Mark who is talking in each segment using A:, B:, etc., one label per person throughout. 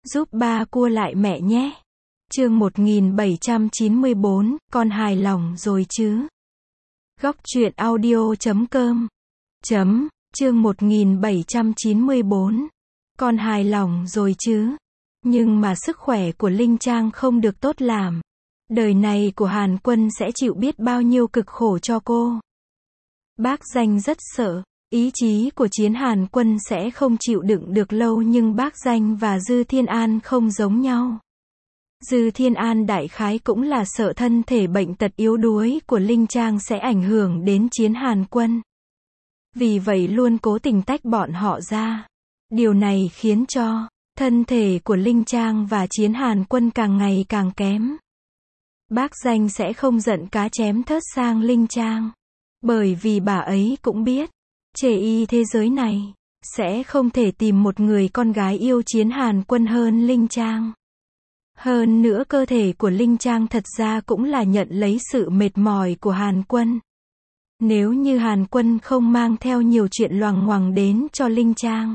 A: Giúp ba cua lại mẹ nhé. Chương 1794, con hài lòng rồi chứ? Góc truyện audio.com. Chương 1794. Con hài lòng rồi chứ? Nhưng mà sức khỏe của Linh Trang không được tốt làm. Đời này của Hàn Quân sẽ chịu biết bao nhiêu cực khổ cho cô. Bác Danh rất sợ. Ý chí của Chiến Hàn Quân sẽ không chịu đựng được lâu, nhưng bác Danh và Dư Thiên An không giống nhau. Dư Thiên An đại khái cũng là sợ thân thể bệnh tật yếu đuối của Linh Trang sẽ ảnh hưởng đến Chiến Hàn Quân. Vì vậy luôn cố tình tách bọn họ ra. Điều này khiến cho thân thể của Linh Trang và Chiến Hàn Quân càng ngày càng kém. Bác Danh sẽ không giận cá chém thớt sang Linh Trang. Bởi vì bà ấy cũng biết, chê y thế giới này sẽ không thể tìm một người con gái yêu Chiến Hàn Quân hơn Linh Trang. Hơn nữa cơ thể của Linh Trang thật ra cũng là nhận lấy sự mệt mỏi của Hàn Quân. Nếu như Hàn Quân không mang theo nhiều chuyện loằng ngoằng đến cho Linh Trang,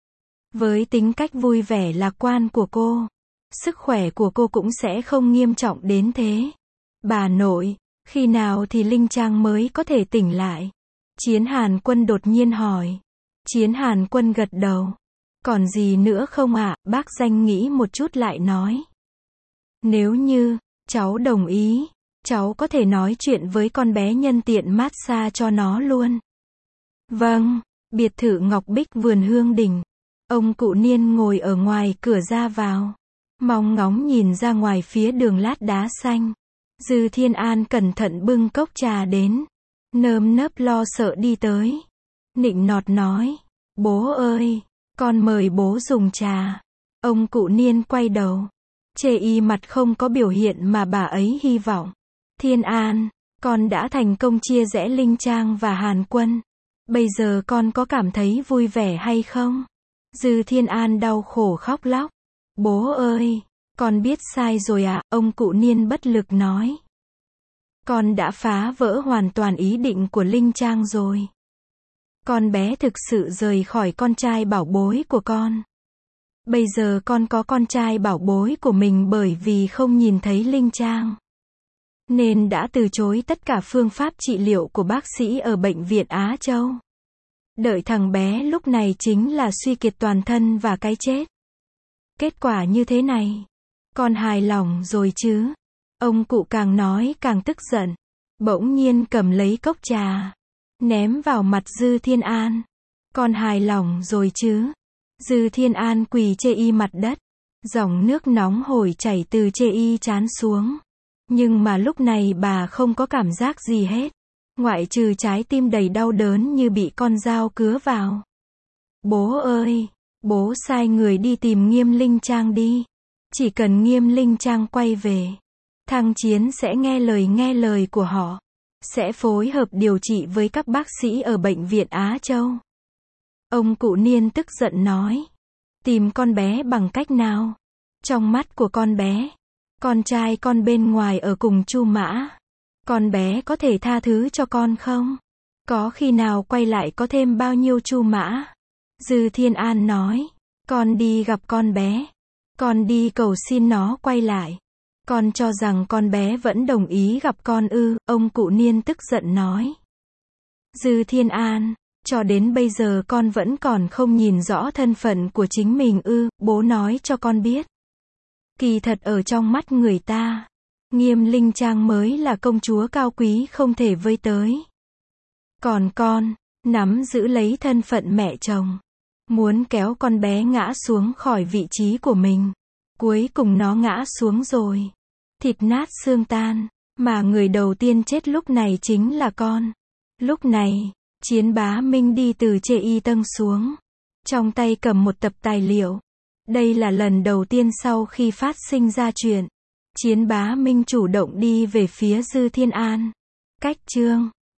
A: với tính cách vui vẻ lạc quan của cô, sức khỏe của cô cũng sẽ không nghiêm trọng đến thế. Bà nội, khi nào thì Linh Trang mới có thể tỉnh lại? Chiến Hàn Quân đột nhiên hỏi. Chiến Hàn Quân gật đầu. Còn gì nữa không ạ? Bác Danh nghĩ một chút lại nói. Nếu như cháu đồng ý, cháu có thể nói chuyện với con bé nhân tiện massage cho nó luôn. Vâng. Biệt thự Ngọc Bích vườn Hương Đình. Ông cụ Niên ngồi ở ngoài cửa ra vào, mong ngóng nhìn ra ngoài phía đường lát đá xanh. Dư Thiên An cẩn thận bưng cốc trà đến, nơm nớp lo sợ đi tới. Nịnh nọt nói, bố ơi, con mời bố dùng trà. Ông cụ Niên quay đầu, chê y mặt không có biểu hiện mà bà ấy hy vọng. Thiên An, con đã thành công chia rẽ Linh Trang và Hàn Quân. Bây giờ con có cảm thấy vui vẻ hay không? Dư Thiên An đau khổ khóc lóc. Bố ơi, con biết sai rồi ạ, ông cụ Niên bất lực nói. Con đã phá vỡ hoàn toàn ý định của Linh Trang rồi. Con bé thực sự rời khỏi con trai bảo bối của con. Bây giờ con có con trai bảo bối của mình bởi vì không nhìn thấy Linh Trang, nên đã từ chối tất cả phương pháp trị liệu của bác sĩ ở bệnh viện Á Châu. Đợi thằng bé lúc này chính là suy kiệt toàn thân và cái chết. Kết quả như thế này, con hài lòng rồi chứ? Ông cụ càng nói càng tức giận, bỗng nhiên cầm lấy cốc trà, ném vào mặt Dư Thiên An. Con hài lòng rồi chứ? Dư Thiên An quỳ chê y mặt đất, dòng nước nóng hổi chảy từ chê y trán xuống. Nhưng mà lúc này bà không có cảm giác gì hết, ngoại trừ trái tim đầy đau đớn như bị con dao cứa vào. Bố ơi, bố sai người đi tìm Nghiêm Linh Trang đi. Chỉ cần Nghiêm Linh Trang quay về, thằng Chiến sẽ nghe lời của họ, sẽ phối hợp điều trị với các bác sĩ ở bệnh viện Á Châu. Ông cụ Niên tức giận nói. Tìm con bé bằng cách nào? Trong mắt của con bé, con trai con bên ngoài ở cùng Chu Mã, con bé có thể tha thứ cho con không? Có khi nào quay lại có thêm bao nhiêu Chu Mã? Dư Thiên An nói. Con đi gặp con bé, con đi cầu xin nó quay lại. Con cho rằng con bé vẫn đồng ý gặp con ư? Ông cụ Niên tức giận nói. Dư Thiên An, cho đến bây giờ con vẫn còn không nhìn rõ thân phận của chính mình ư? Bố nói cho con biết. Kỳ thật ở trong mắt người ta, Nghiêm Linh Trang mới là công chúa cao quý không thể với tới. Còn con, nắm giữ lấy thân phận mẹ chồng, muốn kéo con bé ngã xuống khỏi vị trí của mình. Cuối cùng nó ngã xuống rồi, thịt nát xương tan, mà người đầu tiên chết lúc này chính là con. Lúc này, Chiến Bá Minh đi từ chê y tầng xuống, trong tay cầm một tập tài liệu. Đây là lần đầu tiên sau khi phát sinh ra chuyện, Chiến Bá Minh chủ động đi về phía Dư Thiên An. Cách chương